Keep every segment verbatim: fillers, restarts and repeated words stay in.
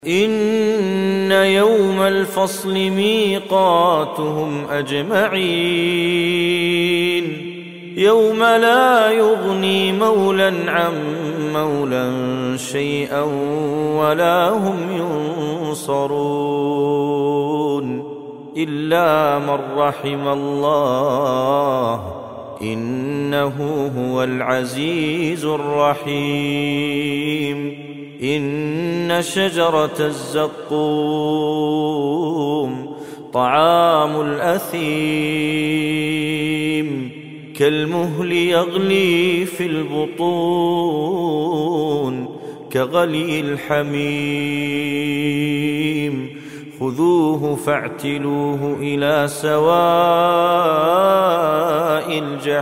إن يوم الفصل ميقاتهم أجمعين يوم لا يغني مولى عن مولى شيئا ولا هم ينصرون إلا من رحم الله إنه هو العزيز الرحيم. إن شجرة الزقوم طعام الأثيم كالمهل يغلي في البطون كغلي الحميم خذوه فاعتلوه إلى سواء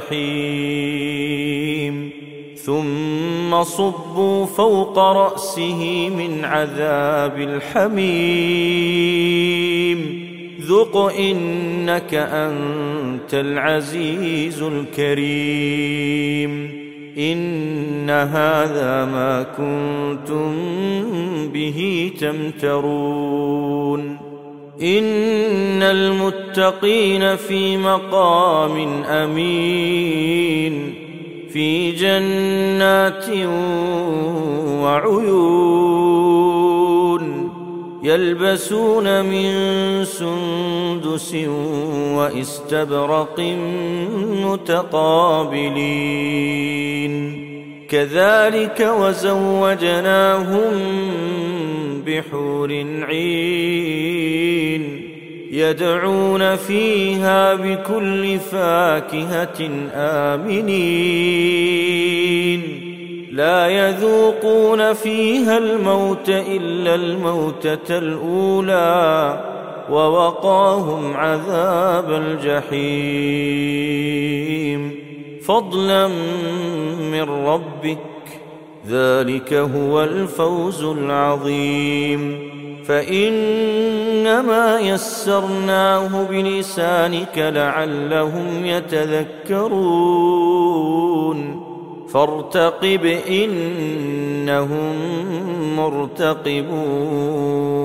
الجحيم ثم صبوا فوق رأسه من عذاب الحميم ذق إنك أنت العزيز الكريم. إن هذا ما كنتم به تمترون. إن المتقين في مقام أمين في جنات وعيون يلبسون من سندس وإستبرق متقابلين كذلك وزوجناهم بحور عين يدعون فيها بكل فاكهة آمنين لا يذوقون فيها الموت إلا الموتة الأولى ووقاهم عذاب الجحيم فضلا من ربك ذلك هو الفوز العظيم. فإنما يسرناه بلسانك لعلهم يتذكرون فارتقب إنهم مرتقبون.